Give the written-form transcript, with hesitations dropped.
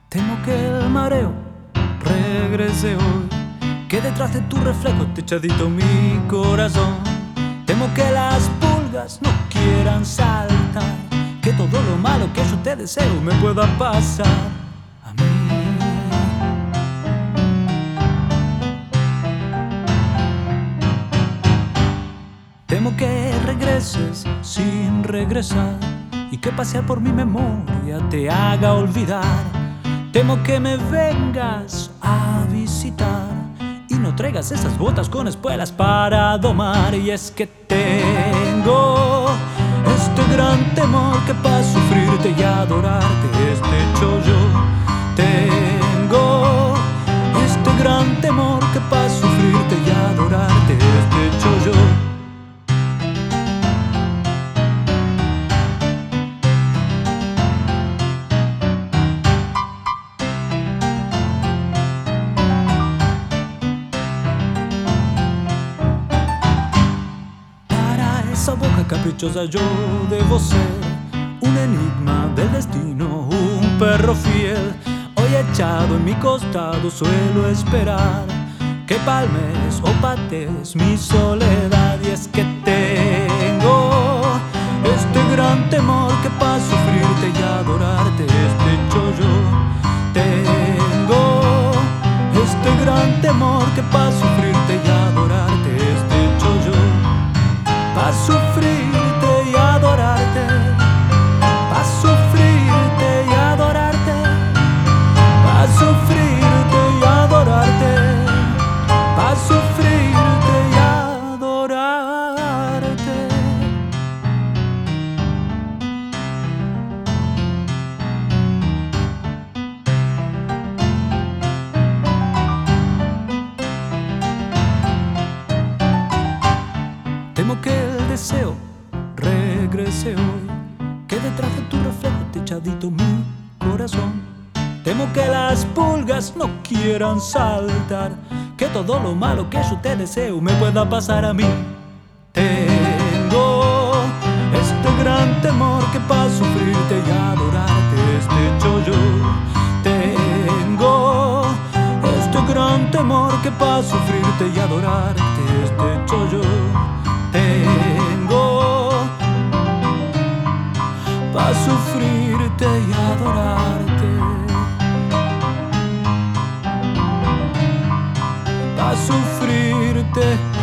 Temo que el mareo regrese hoy, que detrás de tu reflejo esté echadito mi corazón. Temo que las pulgas no quieran saltar, que todo lo malo que yo te deseo me pueda pasar a mí. Temo que regreses sin regresar y que pasear por mi memoria te haga olvidar. Temo que me vengas a visitar y no traigas esas botas con espuelas para domar. Y es que tengo este gran temor que para sufrirte y adorarte este hecho yo. Tengo este gran temor que para sufrirte y adorarte este hecho yo. Esa boca caprichosa yo debo ser un enigma del destino, un perro fiel. Hoy echado en mi costado suelo esperar que palmes o patees mi soledad. Y es que tengo este gran temor que para sufrirte y adorarte este hecho yo. Tengo este gran temor que para sufrirte y adorarte este hecho yo. Pa' sufrirte y adorarte, pa' sufrirte y adorarte, pa' sufrirte y adorarte, pa' sufrirte y adorarte. Temo que el deseo regrese hoy, que detrás de tu reflejo esté echadito mi corazón. Temo que las pulgas no quieran saltar, que todo lo malo que yo te deseo me pueda pasar a mí. Tengo este gran temor que para sufrirte y adorarte este hecho yo. Tengo este gran temor que para sufrirte y adorarte este hecho yo. Tengo pa' sufrirte y adorarte, pa' sufrirte